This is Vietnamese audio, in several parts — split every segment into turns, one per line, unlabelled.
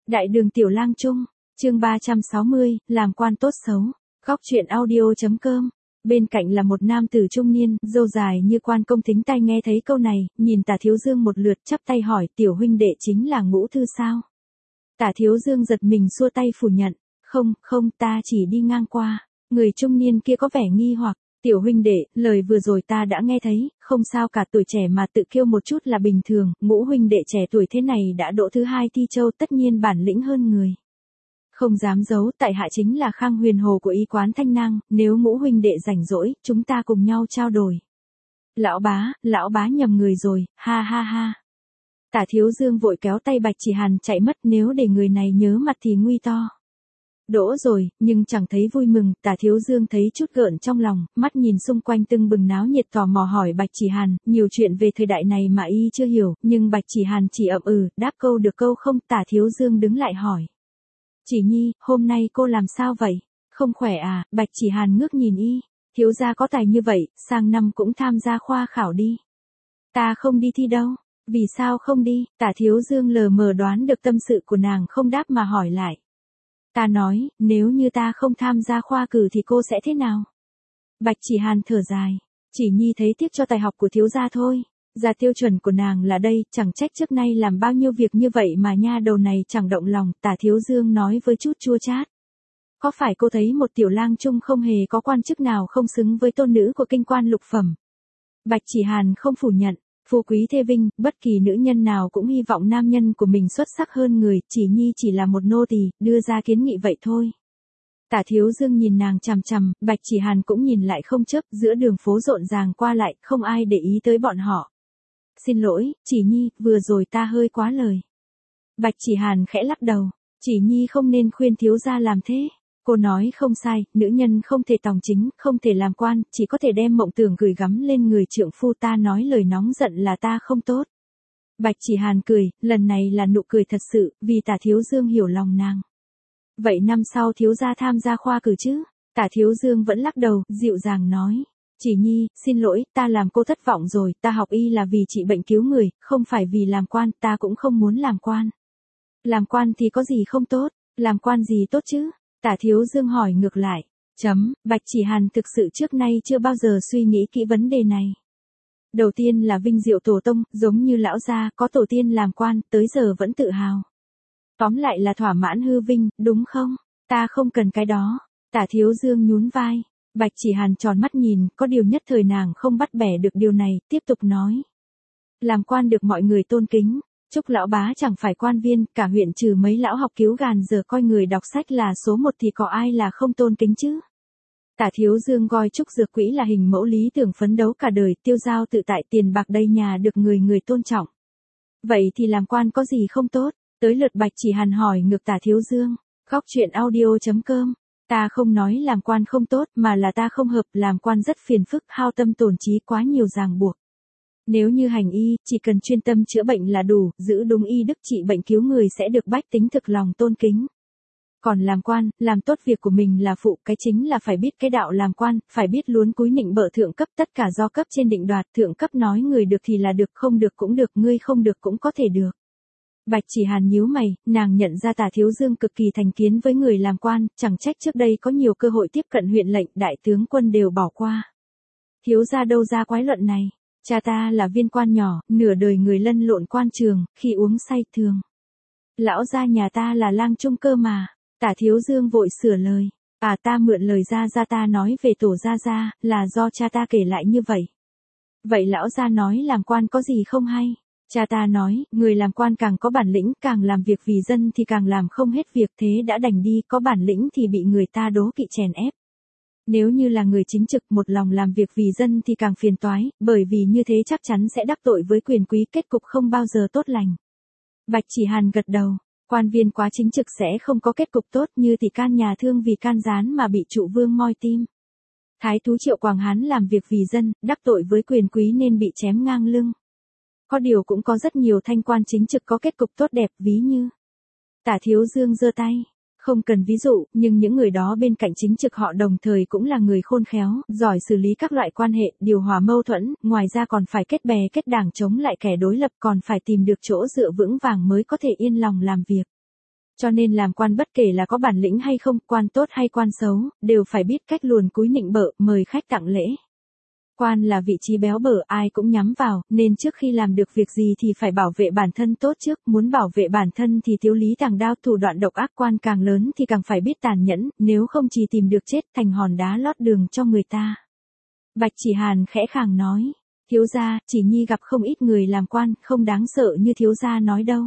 Đại đường Tiểu Lang Trung, chương 360, làm quan tốt xấu. Góc truyện audio.com. Bên cạnh là một nam tử trung niên, râu dài như quan công tính tai nghe thấy câu này, nhìn Tả Thiếu Dương một lượt chắp tay hỏi, tiểu huynh đệ chính là Ngũ Thư sao? Tả Thiếu Dương giật mình xua tay phủ nhận, không, ta chỉ đi ngang qua. Người trung niên kia có vẻ nghi hoặc, tiểu huynh đệ, lời vừa rồi ta đã nghe thấy, không sao cả, tuổi trẻ mà tự kiêu một chút là bình thường, Ngũ huynh đệ trẻ tuổi thế này đã đỗ thứ 2 thi châu, tất nhiên bản lĩnh hơn người. Không dám giấu, tại hạ chính là Khang Huyền Hồ của y quán Thanh Nang, nếu Ngũ huynh đệ rảnh rỗi, chúng ta cùng nhau trao đổi. Lão bá nhầm người rồi, ha ha ha. Tả Thiếu Dương vội kéo tay Bạch Chỉ Hàn chạy mất, nếu để người này nhớ mặt thì nguy to. Đỗ rồi, nhưng chẳng thấy vui mừng, Tả Thiếu Dương thấy chút gợn trong lòng, mắt nhìn xung quanh tưng bừng náo nhiệt, tò mò hỏi Bạch Chỉ Hàn, nhiều chuyện về thời đại này mà y chưa hiểu, nhưng Bạch Chỉ Hàn chỉ ậm đáp câu được câu không. Tả Thiếu Dương đứng lại hỏi. Chỉ Nhi, hôm nay cô làm sao vậy? Không khỏe à? Bạch Chỉ Hàn ngước nhìn y, thiếu gia có tài như vậy, sang năm cũng tham gia khoa khảo đi. Ta không đi thi đâu. Vì sao không đi? Tả Thiếu Dương lờ mờ đoán được tâm sự của nàng, không đáp mà hỏi lại. Ta nói, nếu như ta không tham gia khoa cử thì cô sẽ thế nào? Bạch Chỉ Hàn thở dài. Chỉ Nhi thấy tiếc cho tài học của thiếu gia thôi. Gia tiêu chuẩn của nàng là đây, chẳng trách trước nay làm bao nhiêu việc như vậy mà nha đầu này chẳng động lòng. Tả Thiếu Dương nói với chút chua chát. Có phải cô thấy một tiểu lang trung không hề có quan chức nào không xứng với tôn nữ của kinh quan lục phẩm? Bạch Chỉ Hàn không phủ nhận. Phú quý thê vinh, bất kỳ nữ nhân nào cũng hy vọng nam nhân của mình xuất sắc hơn người, Chỉ Nhi chỉ là một nô tỳ, đưa ra kiến nghị vậy thôi. Tả Thiếu Dương nhìn nàng chằm chằm, Bạch Chỉ Hàn cũng nhìn lại không chớp, giữa đường phố rộn ràng qua lại, không ai để ý tới bọn họ. Xin lỗi, Chỉ Nhi, vừa rồi ta hơi quá lời. Bạch Chỉ Hàn khẽ lắc đầu, Chỉ Nhi không nên khuyên thiếu gia làm thế. Cô nói không sai, nữ nhân không thể tòng chính, không thể làm quan, chỉ có thể đem mộng tưởng gửi gắm lên người trượng phu. Ta nói lời nóng giận là ta không tốt. Bạch Chỉ Hàn cười, lần này là nụ cười thật sự, vì Tả Thiếu Dương hiểu lòng nàng. Vậy năm sau thiếu gia tham gia khoa cử chứ? Tả Thiếu Dương vẫn lắc đầu, dịu dàng nói. Chỉ Nhi, xin lỗi, ta làm cô thất vọng rồi, ta học y là vì trị bệnh cứu người, không phải vì làm quan, ta cũng không muốn làm quan. Làm quan thì có gì không tốt, làm quan gì tốt chứ? Tả Thiếu Dương hỏi ngược lại. Bạch Chỉ Hàn thực sự trước nay chưa bao giờ suy nghĩ kỹ vấn đề này. Đầu tiên là vinh diệu tổ tông, giống như lão gia có tổ tiên làm quan, tới giờ vẫn tự hào. Tóm lại là thỏa mãn hư vinh, đúng không? Ta không cần cái đó. Tả Thiếu Dương nhún vai. Bạch Chỉ Hàn tròn mắt nhìn, có điều nhất thời nàng không bắt bẻ được điều này, tiếp tục nói. Làm quan được mọi người tôn kính. Trúc lão bá chẳng phải quan viên, cả huyện trừ mấy lão học cứu gàn giờ coi người đọc sách là số 1 thì có ai là không tôn kính chứ? Tả Thiếu Dương coi Trúc Dược Quỹ là hình mẫu lý tưởng phấn đấu cả đời, tiêu dao tự tại, tiền bạc đầy nhà, được người tôn trọng. Vậy thì làm quan có gì không tốt? Tới lượt Bạch Chỉ Hàn hỏi ngược Tả Thiếu Dương. Góc truyện audio.com. Ta không nói làm quan không tốt, mà là ta không hợp, làm quan rất phiền phức, hao tâm tổn trí, quá nhiều ràng buộc. Nếu như hành y, chỉ cần chuyên tâm chữa bệnh là đủ, giữ đúng y đức trị bệnh cứu người sẽ được bách tính thực lòng tôn kính. Còn làm quan, làm tốt việc của mình là phụ, cái chính là phải biết cái đạo làm quan, phải biết luống cúi nịnh bợ thượng cấp, tất cả do cấp trên định đoạt, thượng cấp nói người được thì là được, không được cũng được, ngươi không được cũng có thể được. Bạch Chỉ Hàn nhíu mày, nàng nhận ra Tả Thiếu Dương cực kỳ thành kiến với người làm quan, chẳng trách trước đây có nhiều cơ hội tiếp cận huyện lệnh, đại tướng quân đều bỏ qua. Thiếu gia đâu ra quái luận này? Cha ta là viên quan nhỏ, nửa đời người lăn lộn quan trường, khi uống say thường. Lão gia nhà ta là lang trung cơ mà. Tả Thiếu Dương vội sửa lời. Ta mượn lời gia ta nói về tổ gia, là do cha ta kể lại như vậy. Vậy lão gia nói làm quan có gì không hay? Cha ta nói, người làm quan càng có bản lĩnh, càng làm việc vì dân thì càng làm không hết việc, thế đã đành đi, có bản lĩnh thì bị người ta đố kỵ chèn ép. Nếu như là người chính trực một lòng làm việc vì dân thì càng phiền toái, bởi vì như thế chắc chắn sẽ đắc tội với quyền quý, kết cục không bao giờ tốt lành. Bạch Chỉ Hàn gật đầu, quan viên quá chính trực sẽ không có kết cục tốt, như tỷ can nhà thương vì can gián mà bị trụ vương moi tim. Thái thú Triệu Quảng Hán làm việc vì dân, đắc tội với quyền quý nên bị chém ngang lưng. Có điều cũng có rất nhiều thanh quan chính trực có kết cục tốt đẹp, ví như. Tả Thiếu Dương giơ tay. Không cần ví dụ, nhưng những người đó bên cạnh chính trực họ đồng thời cũng là người khôn khéo, giỏi xử lý các loại quan hệ, điều hòa mâu thuẫn, ngoài ra còn phải kết bè kết đảng chống lại kẻ đối lập, còn phải tìm được chỗ dựa vững vàng mới có thể yên lòng làm việc. Cho nên làm quan bất kể là có bản lĩnh hay không, quan tốt hay quan xấu, đều phải biết cách luồn cúi nịnh bợ, mời khách tặng lễ. Quan là vị trí béo bở ai cũng nhắm vào, nên trước khi làm được việc gì thì phải bảo vệ bản thân tốt trước, muốn bảo vệ bản thân thì thiếu lý tàng đao, thủ đoạn độc ác. Quan càng lớn thì càng phải biết tàn nhẫn, nếu không chỉ tìm được chết thành hòn đá lót đường cho người ta. Bạch Chỉ Hàn khẽ khàng nói, thiếu gia, Chỉ Nhi gặp không ít người làm quan, không đáng sợ như thiếu gia nói đâu.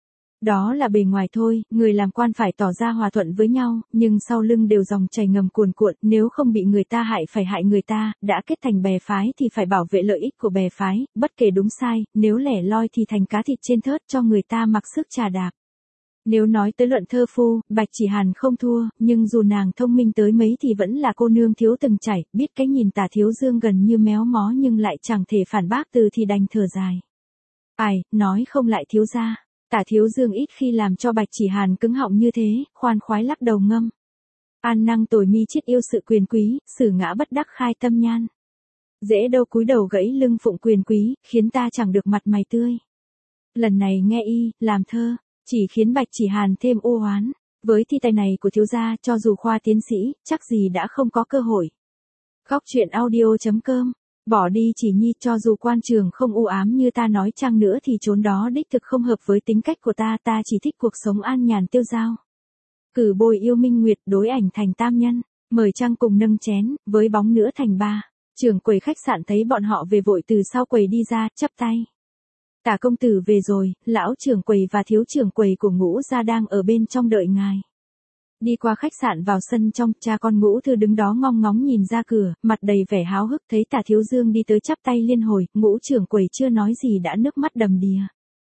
Đó là bề ngoài thôi, người làm quan phải tỏ ra hòa thuận với nhau, nhưng sau lưng đều dòng chảy ngầm cuồn cuộn, nếu không bị người ta hại phải hại người ta, đã kết thành bè phái thì phải bảo vệ lợi ích của bè phái, bất kể đúng sai, nếu lẻ loi thì thành cá thịt trên thớt cho người ta mặc sức chà đạp. Nếu nói tới luận thơ phu, Bạch Chỉ Hàn không thua, nhưng dù nàng thông minh tới mấy thì vẫn là cô nương thiếu từng trải, biết cái nhìn Tả Thiếu Dương gần như méo mó nhưng lại chẳng thể phản bác từ thì đành thở dài. Ai, nói không lại thiếu gia. Tả Thiếu Dương ít khi làm cho Bạch Chỉ Hàn cứng họng như thế, khoan khoái lắc đầu ngâm. An năng tồi mi chiết yêu sự quyền quý, xử ngã bất đắc khai tâm nhan. Dễ đâu cúi đầu gãy lưng phụng quyền quý, khiến ta chẳng được mặt mày tươi. Lần này nghe y, làm thơ, chỉ khiến Bạch Chỉ Hàn thêm ô oán. Với thi tài này của thiếu gia, cho dù khoa tiến sĩ, chắc gì đã không có cơ hội. Góc truyện audio.com. Bỏ đi Chỉ Nhi, cho dù quan trường không u ám như ta nói chăng nữa thì chốn đó đích thực không hợp với tính cách của ta, ta chỉ thích cuộc sống an nhàn tiêu dao. Cử bồi yêu minh nguyệt, đối ảnh thành tam nhân, mời trăng cùng nâng chén, với bóng nữa thành ba. Trưởng quầy khách sạn thấy bọn họ về vội từ sau quầy đi ra, chắp tay. Tả công tử về rồi, lão trưởng quầy và thiếu trưởng quầy của Ngũ gia đang ở bên trong đợi ngài. Đi qua khách sạn vào sân trong, cha con Ngũ Thư đứng đó ngong ngóng nhìn ra cửa, mặt đầy vẻ háo hức, thấy Tả Thiếu Dương đi tới chắp tay liên hồi, Ngũ trưởng quầy chưa nói gì đã nước mắt đầm đìa.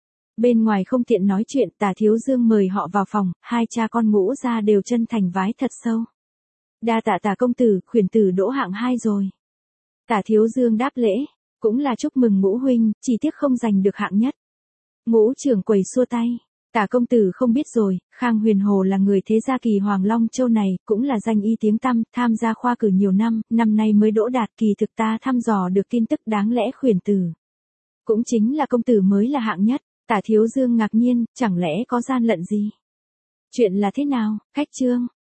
Bên ngoài không tiện nói chuyện, Tả Thiếu Dương mời họ vào phòng, hai cha con Ngũ gia đều chân thành vái thật sâu. Đa tạ Tả công tử, khuyển tử đỗ hạng 2 rồi. Tả Thiếu Dương đáp lễ, cũng là chúc mừng Ngũ huynh, chỉ tiếc không giành được hạng nhất. Ngũ trưởng quầy xua tay. Tả công tử không biết rồi, Khang Huyền Hồ là người thế gia kỳ Hoàng Long Châu này, cũng là danh y tiếng tăm, tham gia khoa cử nhiều năm, năm nay mới đỗ đạt, kỳ thực ta thăm dò được tin tức đáng lẽ khuyển tử. Cũng chính là công tử mới là hạng nhất. Tả Thiếu Dương ngạc nhiên, chẳng lẽ có gian lận gì? Chuyện là thế nào, khách trương?